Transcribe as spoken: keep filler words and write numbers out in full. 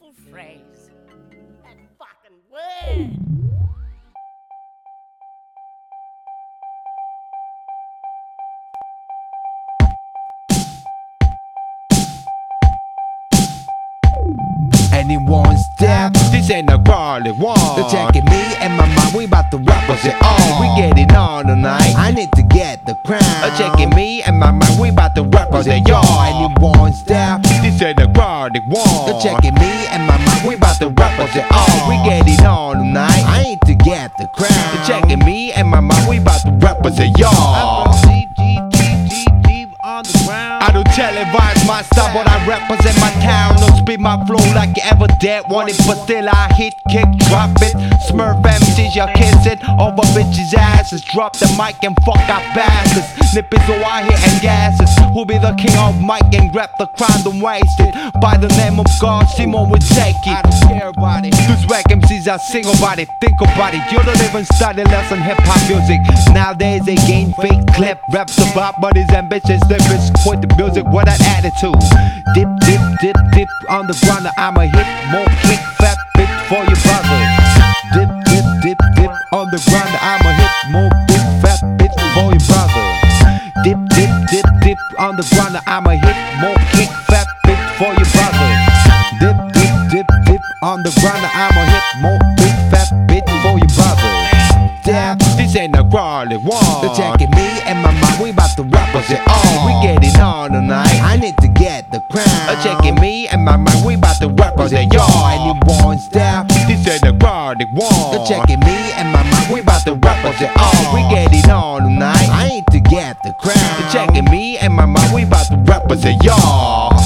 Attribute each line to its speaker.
Speaker 1: beautiful phrase. That fucking word.
Speaker 2: Anyone's deaf,
Speaker 3: This ain't a crawly one.
Speaker 2: they're checking me and my mind, we bout to rap us it on.
Speaker 3: We getting on tonight.
Speaker 2: I need to get the crown.
Speaker 3: Uh, checking me and my mind, we bout to rap on the yard.
Speaker 2: Anyone's deaf,
Speaker 3: This ain't a crawly one.
Speaker 2: they're checking me and my mind, we bout to rap us it on.
Speaker 3: We getting on tonight.
Speaker 2: I need to get the crown.
Speaker 3: They're checking me and my mind, we bout to rap on the yard.
Speaker 4: Deep, deep, deep, deep, deep on the ground.
Speaker 3: I don't televise my style, but I represent my town. Don't spit my flow like you ever did. Want it, but still I hit, kick, drop it. Smurf M Cs, you kiss it. Over bitches' asses. Drop the mic and fuck our bastards. Nippers so I hit and gases. Who be the king of mic and grab the crown, don't waste it. By the name of God, Simon will take it.
Speaker 4: I don't care about it.
Speaker 3: Those whack M Cs I sing about it, think about it. You don't even study lesson hip hop music. Nowadays they gain fake clip, raps about but his ambitious lyrics. Point the music with that attitude. Dip, dip, dip, dip on the ground. I'ma hit more kick, fat bitch for your brother. Dip, dip, dip, dip on the ground. I'ma hit more big fat bitch for your brother. Dip, dip, dip, dip on the ground. I'ma hit more kick, fat bitch for your brother. Dip, dip, dip, dip on the ground. I'ma hit more big fat bitch for your brother. Damn, this ain't a crawly one.
Speaker 2: They're checking me and my mind, we bout to rap us it on.
Speaker 3: We getting on tonight.
Speaker 2: I need to get the crown.
Speaker 3: Uh, checking me and my mind, we bout to rap on the yard.
Speaker 2: Anyone's deaf,
Speaker 3: This ain't a crawly one.
Speaker 2: they're checking me and my mind, we bout to rap us it on.
Speaker 3: We getting on tonight.
Speaker 2: I need to get the crown.
Speaker 3: Checking me and my mind, we bout to rap on the yard.